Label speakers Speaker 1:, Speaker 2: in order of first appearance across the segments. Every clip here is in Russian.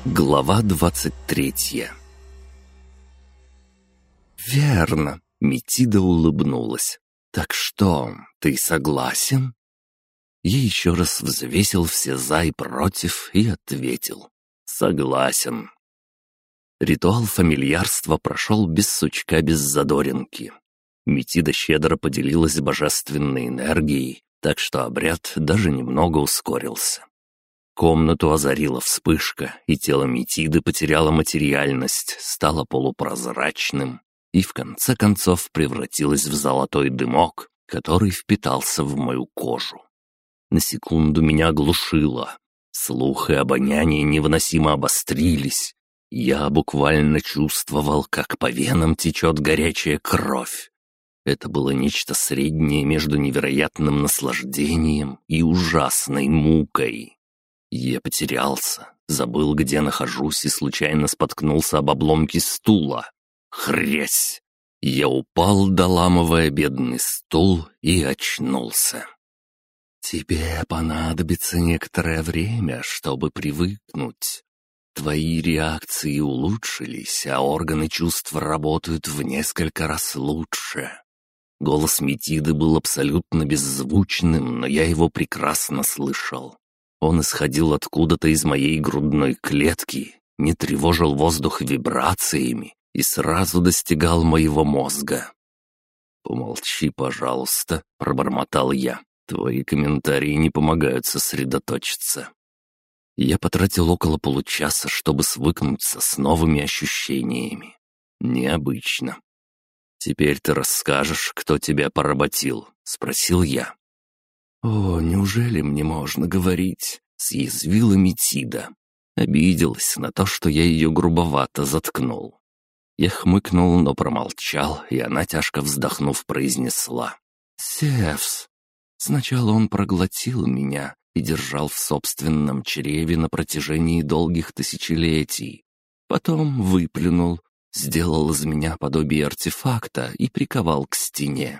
Speaker 1: Глава 23. «Верно», — Метида улыбнулась. «Так что, ты согласен?» Я еще раз взвесил все «за» и «против» и ответил. «Согласен». Ритуал фамильярства прошел без сучка, без задоринки. Метида щедро поделилась божественной энергией, так что обряд даже немного ускорился. Комнату озарила вспышка, и тело Метиды потеряло материальность, стало полупрозрачным и в конце концов превратилось в золотой дымок, который впитался в мою кожу. На секунду меня оглушило. Слух и обоняние невыносимо обострились. Я буквально чувствовал, как по венам течет горячая кровь. Это было нечто среднее между невероятным наслаждением и ужасной мукой. Я потерялся, забыл, где нахожусь, и случайно споткнулся об обломке стула. Хрясь! Я упал, доламывая бедный стул, и очнулся. «Тебе понадобится некоторое время, чтобы привыкнуть. Твои реакции улучшились, а органы чувств работают в несколько раз лучше». Голос Метиды был абсолютно беззвучным, но я его прекрасно слышал. Он исходил откуда-то из моей грудной клетки, не тревожил воздух вибрациями и сразу достигал моего мозга. «Помолчи, пожалуйста», — пробормотал я. «Твои комментарии не помогают сосредоточиться». Я потратил около получаса, чтобы свыкнуться с новыми ощущениями. Необычно. «Теперь ты расскажешь, кто тебя поработил?» — спросил я. «О, неужели мне можно говорить?» — съязвила Метида. Обиделась на то, что я ее грубовато заткнул. Я хмыкнул, но промолчал, и она, тяжко вздохнув, произнесла. «Зевс. Сначала он проглотил меня и держал в собственном чреве на протяжении долгих тысячелетий. Потом выплюнул, сделал из меня подобие артефакта и приковал к стене.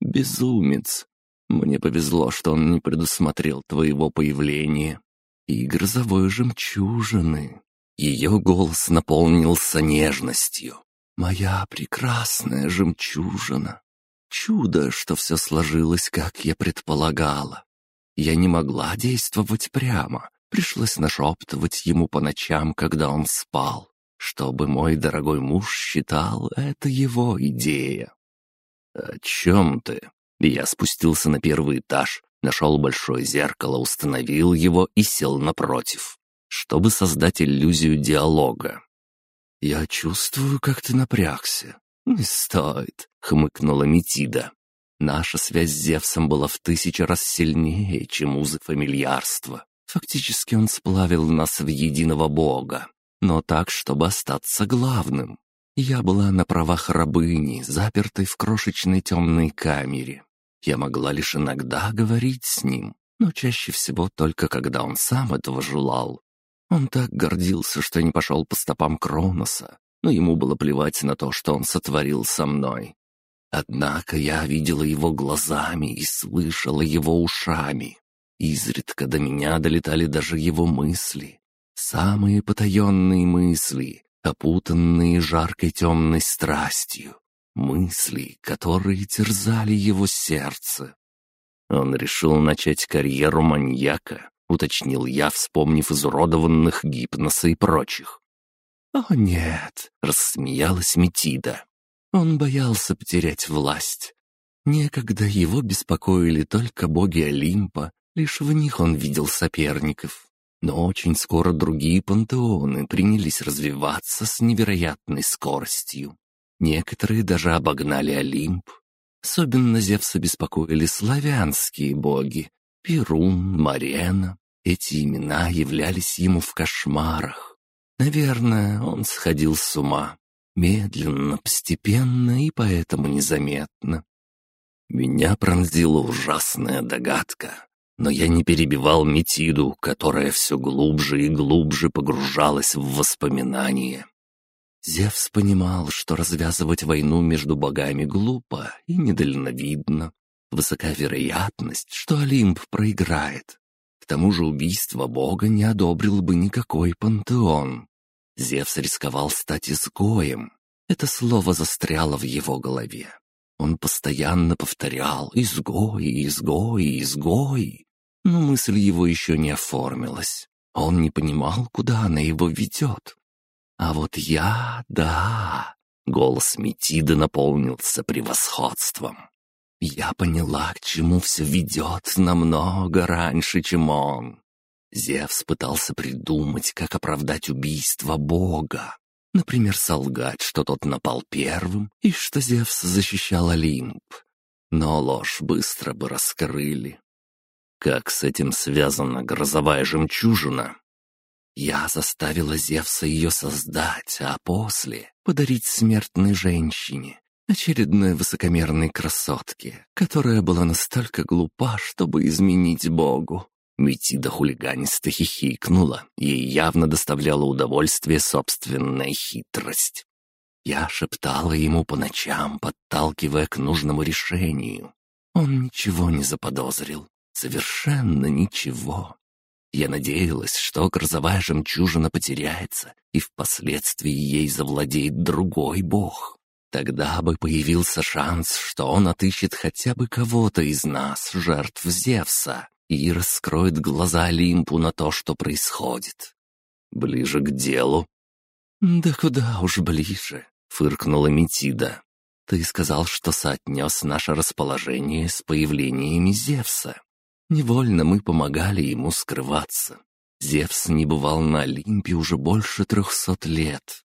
Speaker 1: Безумец. Мне повезло, что он не предусмотрел твоего появления. И грозовой жемчужины». Ее голос наполнился нежностью. «Моя прекрасная жемчужина. Чудо, что все сложилось, как я предполагала. Я не могла действовать прямо. Пришлось нашептывать ему по ночам, когда он спал, чтобы мой дорогой муж считал, это его идея». «О чем ты?» Я спустился на первый этаж, нашел большое зеркало, установил его и сел напротив, чтобы создать иллюзию диалога. «Я чувствую, как ты напрягся». «Не стоит», — хмыкнула Метида. «Наша связь с Зевсом была в 1000 раз сильнее, чем узы фамильярства. Фактически он сплавил нас в единого бога, но так, чтобы остаться главным. Я была на правах рабыни, запертой в крошечной темной камере. Я могла лишь иногда говорить с ним, но чаще всего только когда он сам этого желал. Он так гордился, что не пошел по стопам Кроноса, но ему было плевать на то, что он сотворил со мной. Однако я видела его глазами и слышала его ушами. Изредка до меня долетали даже его мысли. Самые потаенные мысли, опутанные жаркой темной страстью. Мысли, которые терзали его сердце. Он решил начать карьеру маньяка, уточнил я, вспомнив изуродованных Гипноса и прочих. «О нет», — рассмеялась Метида. Он боялся потерять власть. Некогда его беспокоили только боги Олимпа, лишь в них он видел соперников. Но очень скоро другие пантеоны принялись развиваться с невероятной скоростью. Некоторые даже обогнали Олимп. Особенно Зевса беспокоили славянские боги. Перун, Марена. Эти имена являлись ему в кошмарах. Наверное, он сходил с ума. Медленно, постепенно и поэтому незаметно. Меня пронзила ужасная догадка. Но я не перебивал Метиду, которая все глубже и глубже погружалась в воспоминания. Зевс понимал, что развязывать войну между богами глупо и недальновидно. Высока вероятность, что Олимп проиграет. К тому же убийство бога не одобрил бы никакой пантеон. Зевс рисковал стать изгоем. Это слово застряло в его голове. Он постоянно повторял «изгой, изгой, изгой». Но мысль его еще не оформилась. Он не понимал, куда она его ведет. А вот я, да. Голос Метиды наполнился превосходством. Я поняла, к чему все ведет намного раньше, чем он. Зевс пытался придумать, как оправдать убийство Бога. Например, солгать, что тот напал первым и что Зевс защищал Олимп. Но ложь быстро бы раскрыли. Как с этим связана грозовая жемчужина? Я заставила Зевса ее создать, а после подарить смертной женщине, очередной высокомерной красотке, которая была настолько глупа, чтобы изменить Богу. Метида хулиганисто хихикнула, ей явно доставляла удовольствие собственная хитрость. Я шептала ему по ночам, подталкивая к нужному решению. Он ничего не заподозрил, совершенно ничего. Я надеялась, что грозовая жемчужина потеряется, и впоследствии ей завладеет другой бог. Тогда бы появился шанс, что он отыщет хотя бы кого-то из нас, жертв Зевса, и раскроет глаза Олимпу на то, что происходит. Ближе к делу. «Да куда уж ближе», — фыркнула Метида. «Ты сказал, что соотнес наше расположение с появлениями Зевса. Невольно мы помогали ему скрываться. Зевс не бывал на Олимпе уже больше 300 лет».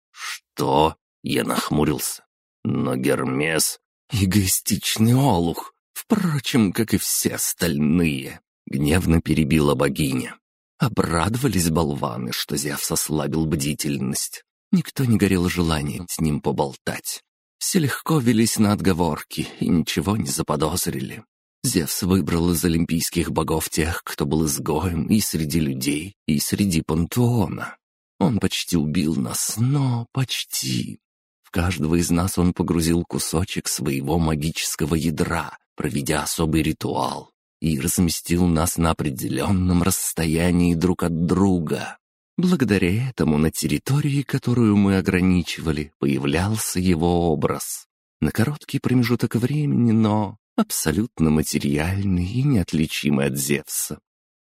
Speaker 1: «Что?» — я нахмурился. «Но Гермес — эгоистичный олух. Впрочем, как и все остальные», — гневно перебила богиня. Обрадовались болваны, что Зевс ослабил бдительность. Никто не горел желанием с ним поболтать. Все легко велись на отговорки и ничего не заподозрили. Зевс выбрал из олимпийских богов тех, кто был изгоем и среди людей, и среди пантеона. Он почти убил нас, но почти. В каждого из нас он погрузил кусочек своего магического ядра, проведя особый ритуал, и разместил нас на определенном расстоянии друг от друга. Благодаря этому на территории, которую мы ограничивали, появлялся его образ. На короткий промежуток времени, но абсолютно материальный и неотличимый от Зевса.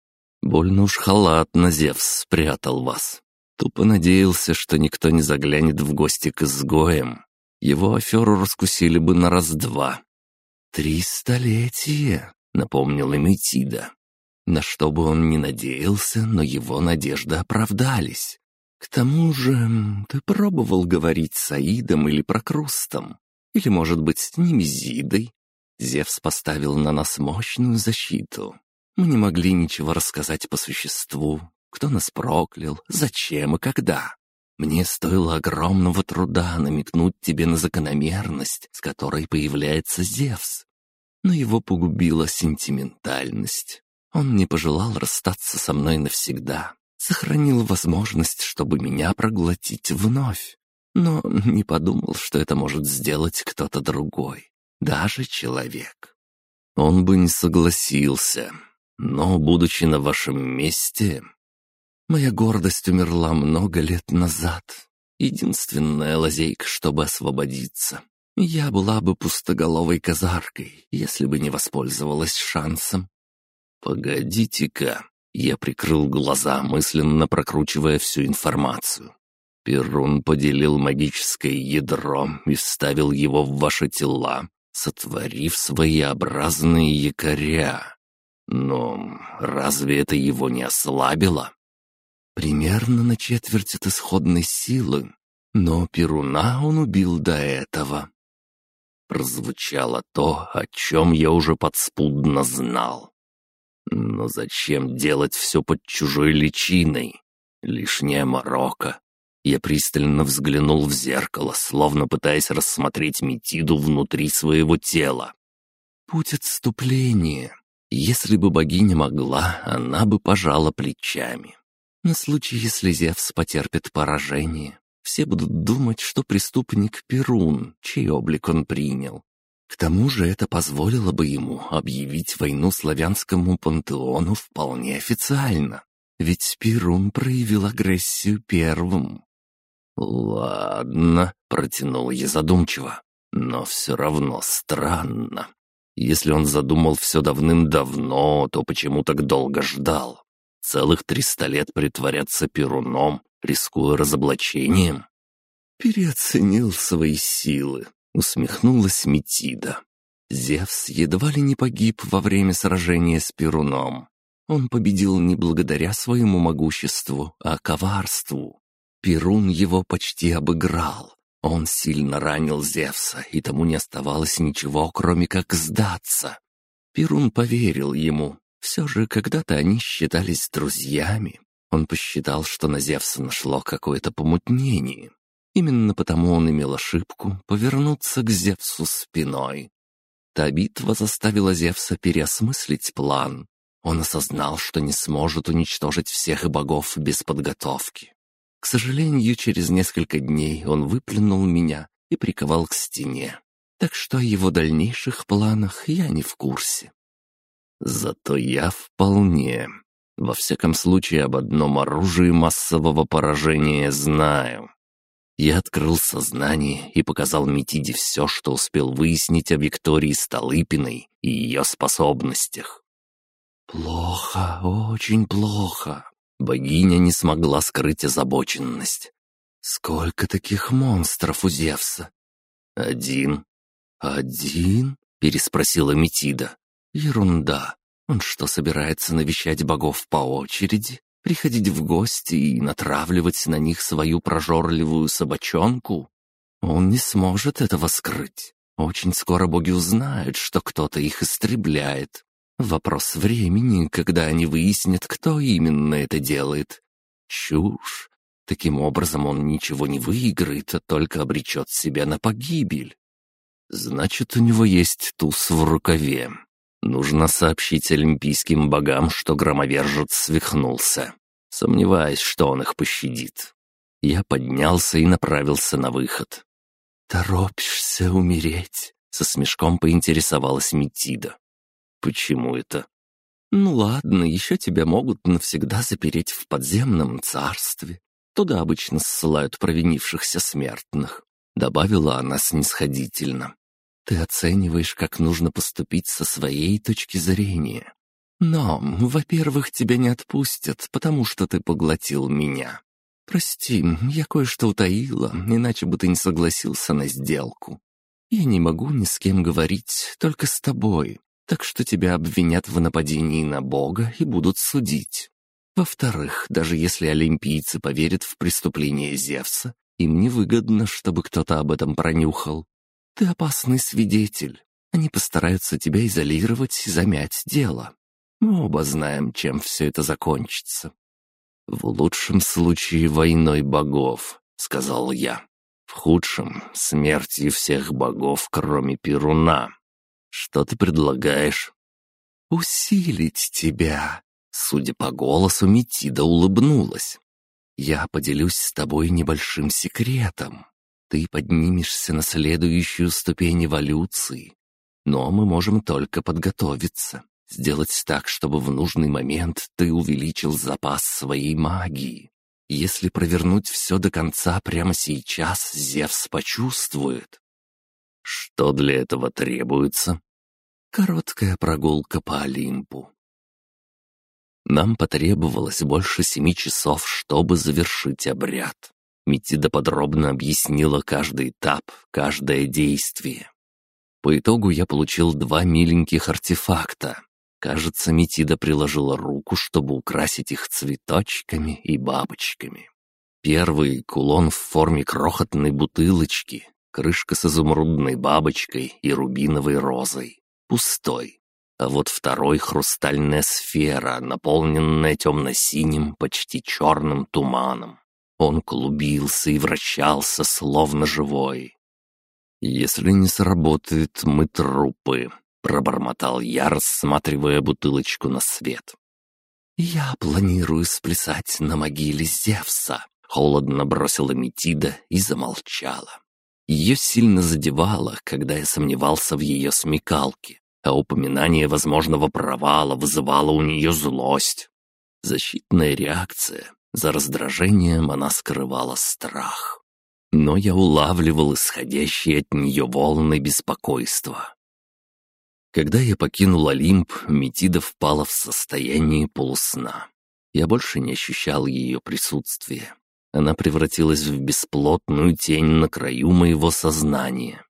Speaker 1: Больно уж халатно Зевс спрятал вас. Тупо надеялся, что никто не заглянет в гости к изгоям. Его аферу раскусили бы на раз-два. 3 столетия, напомнила Метида. На что бы он ни надеялся, но его надежды оправдались. К тому же, ты пробовал говорить с Аидом или Прокрустом? Или, может быть, с Немезидой? Зевс поставил на нас мощную защиту. Мы не могли ничего рассказать по существу. Кто нас проклял, зачем и когда? Мне стоило огромного труда намекнуть тебе на закономерность, с которой появляется Зевс. Но его погубила сентиментальность. Он не пожелал расстаться со мной навсегда. Сохранил возможность, чтобы меня проглотить вновь. Но не подумал, что это может сделать кто-то другой. Даже человек. Он бы не согласился. Но, будучи на вашем месте... Моя гордость умерла много лет назад. Единственная лазейка, чтобы освободиться. Я была бы пустоголовой казаркой, если бы не воспользовалась шансом. «Погодите-ка!» Я прикрыл глаза, мысленно прокручивая всю информацию. Перун поделил магическое ядро и вставил его в ваши тела, сотворив своеобразные якоря. Но разве это его не ослабило? Примерно на четверть от исходной силы, но Перуна он убил до этого. Прозвучало то, о чем я уже подспудно знал. Но зачем делать все под чужой личиной? Лишняя морока. Я пристально взглянул в зеркало, словно пытаясь рассмотреть Метиду внутри своего тела. Путь отступления. Если бы богиня могла, она бы пожала плечами. На случай, если Зевс потерпит поражение, все будут думать, что преступник Перун, чей облик он принял. К тому же это позволило бы ему объявить войну славянскому пантеону вполне официально. Ведь Перун проявил агрессию первым. «Ладно», — протянул я задумчиво, — «но все равно странно. Если он задумал все давным-давно, то почему так долго ждал? Целых 300 лет притворяться Перуном, рискуя разоблачением?» «Переоценил свои силы», — усмехнулась Метида. «Зевс едва ли не погиб во время сражения с Перуном. Он победил не благодаря своему могуществу, а коварству. Перун его почти обыграл. Он сильно ранил Зевса, и тому не оставалось ничего, кроме как сдаться. Перун поверил ему. Все же когда-то они считались друзьями. Он посчитал, что на Зевса нашло какое-то помутнение. Именно потому он имел ошибку повернуться к Зевсу спиной. Та битва заставила Зевса переосмыслить план. Он осознал, что не сможет уничтожить всех богов без подготовки. К сожалению, через несколько дней он выплюнул меня и приковал к стене. Так что о его дальнейших планах я не в курсе. Зато я вполне. Во всяком случае, об одном оружии массового поражения знаю. Я открыл сознание и показал Метиде все, что успел выяснить о Виктории Столыпиной и ее способностях. «Плохо, очень плохо». Богиня не смогла скрыть озабоченность. «Сколько таких монстров у Зевса?» «Один». «Один?» — переспросила Метида. «Ерунда. Он что, собирается навещать богов по очереди? Приходить в гости и натравливать на них свою прожорливую собачонку? Он не сможет этого скрыть. Очень скоро боги узнают, что кто-то их истребляет. Вопрос времени, когда они выяснят, кто именно это делает. Чушь. Таким образом он ничего не выиграет, а только обречет себя на погибель. Значит, у него есть туз в рукаве. Нужно сообщить олимпийским богам, что громовержец свихнулся. Сомневаюсь, что он их пощадит. Я поднялся и направился на выход. «Торопишься умереть?» — со смешком поинтересовалась Метида. «Почему это?» «Ну ладно, еще тебя могут навсегда запереть в подземном царстве. Туда обычно ссылают провинившихся смертных», — добавила она снисходительно. «Ты оцениваешь, как нужно поступить со своей точки зрения. Но, во-первых, тебя не отпустят, потому что ты поглотил меня. Прости, я кое-что утаила, иначе бы ты не согласился на сделку. Я не могу ни с кем говорить, только с тобой, так что тебя обвинят в нападении на Бога и будут судить. Во-вторых, даже если олимпийцы поверят в преступление Зевса, им невыгодно, чтобы кто-то об этом пронюхал. Ты опасный свидетель. Они постараются тебя изолировать и замять дело. Мы оба знаем, чем все это закончится». «В лучшем случае войной богов», — сказал я. «В худшем — смертью всех богов, кроме Перуна. Что ты предлагаешь?» «Усилить тебя». Судя по голосу, Метида улыбнулась. «Я поделюсь с тобой небольшим секретом. Ты поднимешься на следующую ступень эволюции. Но мы можем только подготовиться, сделать так, чтобы в нужный момент ты увеличил запас своей магии. Если провернуть все до конца прямо сейчас, Зевс почувствует». «Что для этого требуется?» «Короткая прогулка по Олимпу». Нам потребовалось больше 7 часов, чтобы завершить обряд. Метида подробно объяснила каждый этап, каждое действие. По итогу я получил 2 миленьких артефакта. Кажется, Метида приложила руку, чтобы украсить их цветочками и бабочками. Первый — кулон в форме крохотной бутылочки, крышка с изумрудной бабочкой и рубиновой розой. Пустой. А вот второй — хрустальная сфера, наполненная темно-синим, почти черным туманом. Он клубился и вращался, словно живой. «Если не сработает, мы трупы», — пробормотал я, рассматривая бутылочку на свет. «Я планирую сплясать на могиле Зевса», — холодно бросила Метида и замолчала. Ее сильно задевало, когда я сомневался в ее смекалке, а упоминание возможного провала вызывало у нее злость. Защитная реакция. За раздражением она скрывала страх. Но я улавливал исходящие от нее волны беспокойства. Когда я покинул Олимп, Метида впала в состояние полусна. Я больше не ощущал ее присутствия. Она превратилась в бесплотную тень на краю моего сознания.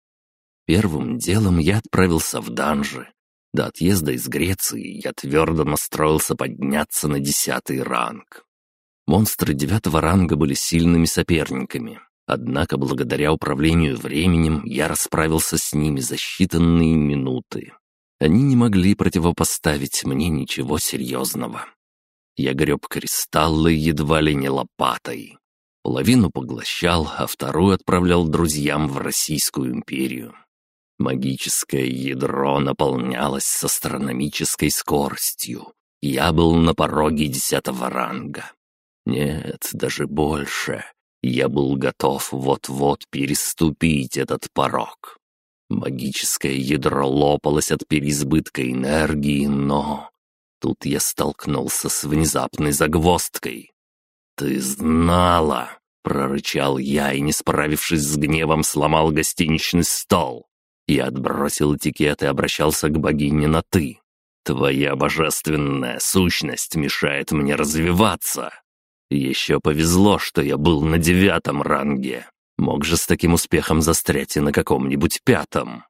Speaker 1: Первым делом я отправился в данжи. До отъезда из Греции я твердо настроился подняться на 10-й ранг. Монстры 9-го ранга были сильными соперниками. Однако, благодаря управлению временем, я расправился с ними за считанные минуты. Они не могли противопоставить мне ничего серьезного. Я греб кристаллы едва ли не лопатой. Половину поглощал, а вторую отправлял друзьям в Российскую империю. Магическое ядро наполнялось с астрономической скоростью. Я был на пороге 10-го ранга. Нет, даже больше. Я был готов вот-вот переступить этот порог. Магическое ядро лопалось от переизбытка энергии, но... Тут я столкнулся с внезапной загвоздкой. «Ты знала!» — прорычал я и, не справившись с гневом, сломал гостиничный стол. Я отбросил этикет и обращался к богине на «ты». «Твоя божественная сущность мешает мне развиваться. Еще повезло, что я был на 9-м ранге. Мог же с таким успехом застрять и на каком-нибудь 5-м».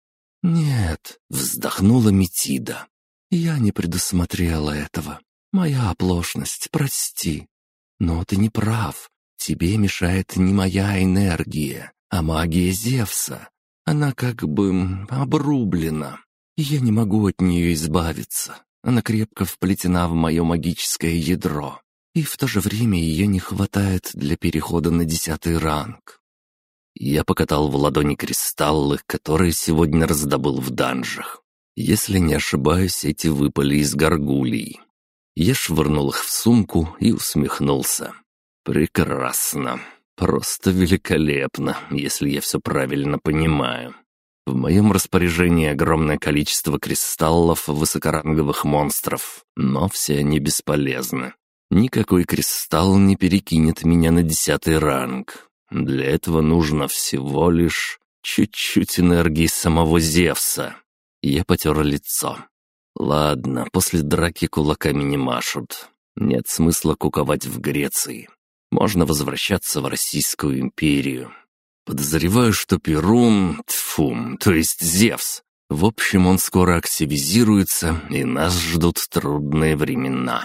Speaker 2: «Нет», — вздохнула Метида. «Я не предусмотрела этого. Моя оплошность, прости. Но ты не прав. Тебе мешает не моя энергия, а магия Зевса. Она как бы обрублена, и я не могу от нее избавиться. Она крепко вплетена в мое магическое ядро, и в то же время ее не хватает для перехода на 10-й ранг».
Speaker 1: Я покатал в ладони кристаллы, которые сегодня раздобыл в данжах. Если не ошибаюсь, эти выпали из горгулий. Я швырнул их в сумку и усмехнулся. «Прекрасно. Просто великолепно, если я все правильно понимаю. В моем распоряжении огромное количество кристаллов высокоранговых монстров, но все они бесполезны. Никакой кристалл не перекинет меня на 10-й ранг. Для этого нужно всего лишь чуть-чуть энергии самого Зевса». Я потер лицо. «Ладно, после драки кулаками не машут. Нет смысла куковать в Греции. Можно возвращаться в Российскую империю. Подозреваю, что Перун, то есть Зевс. В общем, он скоро активизируется, и нас ждут трудные времена».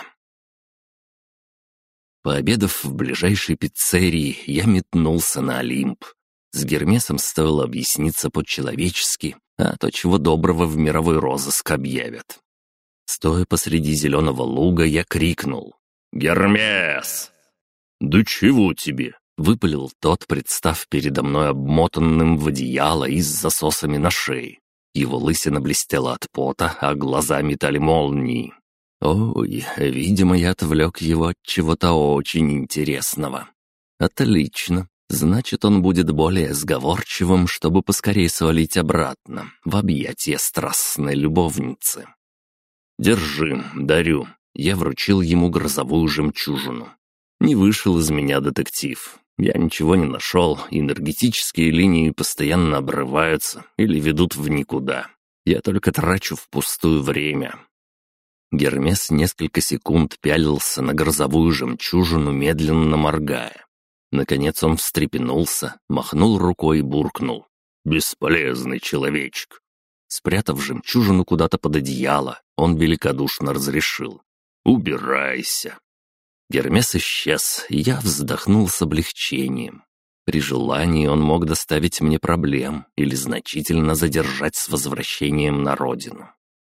Speaker 1: Пообедав в ближайшей пиццерии, я метнулся на Олимп. С Гермесом стоило объясниться по-человечески, а то чего доброго в мировой розыск объявят. Стоя посреди зеленого луга, я крикнул: «Гермес!» «Да чего тебе?» — выпалил тот, представ передо мной обмотанным в одеяло и с засосами на шее. Его лысина блестела от пота, а глаза метали молнии. Ой, видимо, я отвлек его от чего-то очень интересного. Отлично. Значит, он будет более сговорчивым, чтобы поскорее свалить обратно, в объятия страстной любовницы. «Держи, дарю». Я вручил ему грозовую жемчужину. Не вышел из меня детектив. Я ничего не нашел, энергетические линии постоянно обрываются или ведут в никуда. Я только трачу впустую время. Гермес несколько секунд пялился на грозовую жемчужину, медленно моргая. Наконец он встрепенулся, махнул рукой и буркнул: «Бесполезный человечек». Спрятав жемчужину куда-то под одеяло, он великодушно разрешил: «Убирайся». Гермес исчез, и я вздохнул с облегчением. При желании он мог доставить мне проблем или значительно задержать с возвращением на родину.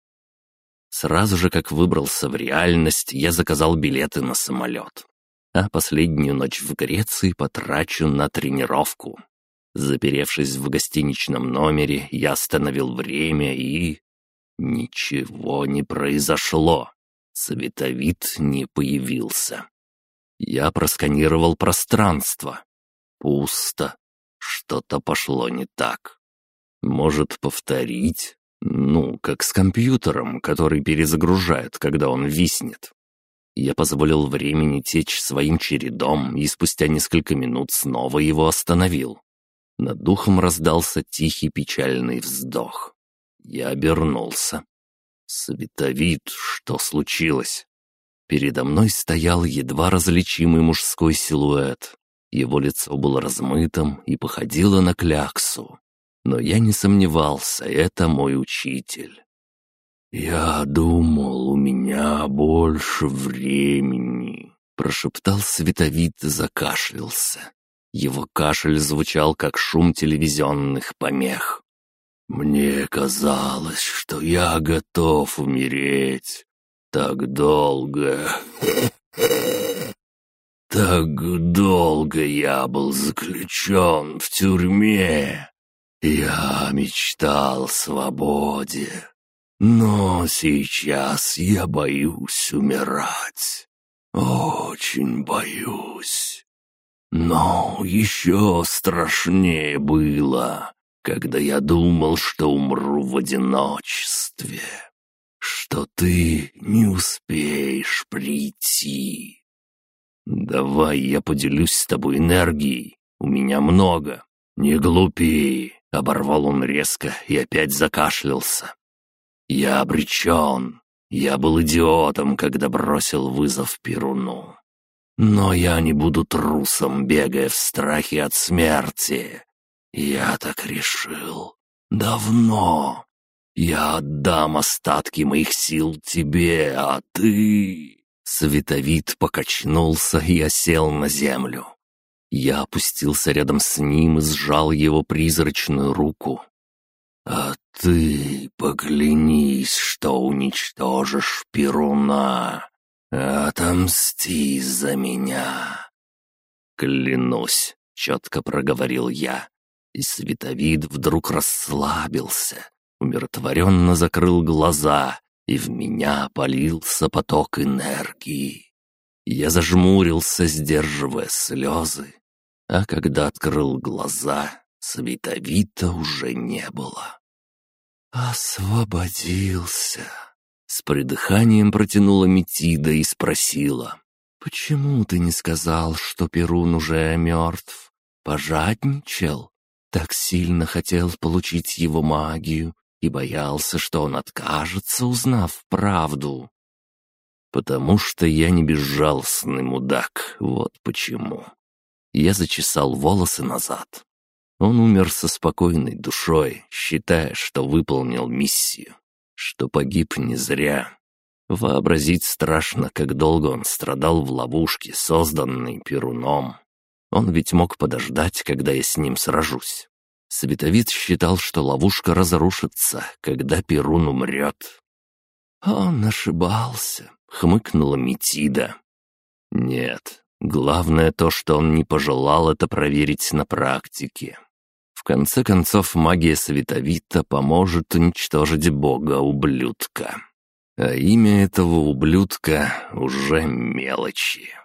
Speaker 1: Сразу же, как выбрался в реальность, я заказал билеты на самолет. А последнюю ночь в Греции потрачу на тренировку. Заперевшись в гостиничном номере, я остановил время и... Ничего не произошло. Световид не появился. Я просканировал пространство. Пусто. Что-то пошло не так. Может, повторить? Как с компьютером, который перезагружают, когда он виснет. Я позволил времени течь своим чередом и спустя несколько минут снова его остановил. Над духом раздался тихий печальный вздох. Я обернулся. «Световид, что случилось?» Передо мной стоял едва различимый мужской силуэт. Его лицо было размытым и походило на кляксу. Но я не сомневался, это мой учитель. «Я думал, у меня больше времени», — прошептал Световид и закашлялся. Его кашель звучал, как шум телевизионных помех. «Мне казалось, что я готов умереть. Так долго. Так долго я был заключен в тюрьме. Я мечтал о свободе. Но сейчас я боюсь умирать. Очень боюсь. Но еще страшнее было, когда я думал, что умру в одиночестве, что ты не успеешь прийти. Давай я поделюсь с тобой энергией, у меня много. Не глупи, оборвал он резко и опять закашлялся. Я обречен, я был идиотом, когда бросил вызов Перуну. Но я не буду трусом, бегая в страхе от смерти. Я так решил. Давно. Я отдам остатки моих сил тебе, а ты...» Световид покачнулся и осел на землю. Я опустился рядом с ним и сжал его призрачную руку. «А ты поклянись, что уничтожишь Перуна. Отомсти за меня». «Клянусь», — четко проговорил я. И Световид вдруг расслабился, умиротворенно закрыл глаза, и в меня полился поток энергии. Я зажмурился, сдерживая слезы, а когда открыл глаза, Световида уже не было. «Освободился!» — с придыханием протянула Метида и спросила. «Почему ты не сказал, что Перун уже мертв? Пожадничал? Так сильно хотел получить его магию и боялся, что он откажется, узнав правду». «Потому что я не безжалостный мудак, вот почему». Я зачесал волосы назад. Он умер со спокойной душой, считая, что выполнил миссию, что погиб не зря. Вообразить страшно, как долго он страдал в ловушке, созданной Перуном. Он ведь мог подождать, когда я с ним сражусь. Световид считал, что ловушка разрушится, когда Перун умрет. «Он ошибался», — хмыкнула Метида. «Нет, главное то, что он не пожелал это проверить на практике. В конце концов, магия Световида поможет уничтожить бога-ублюдка. А имя этого ублюдка уже мелочи».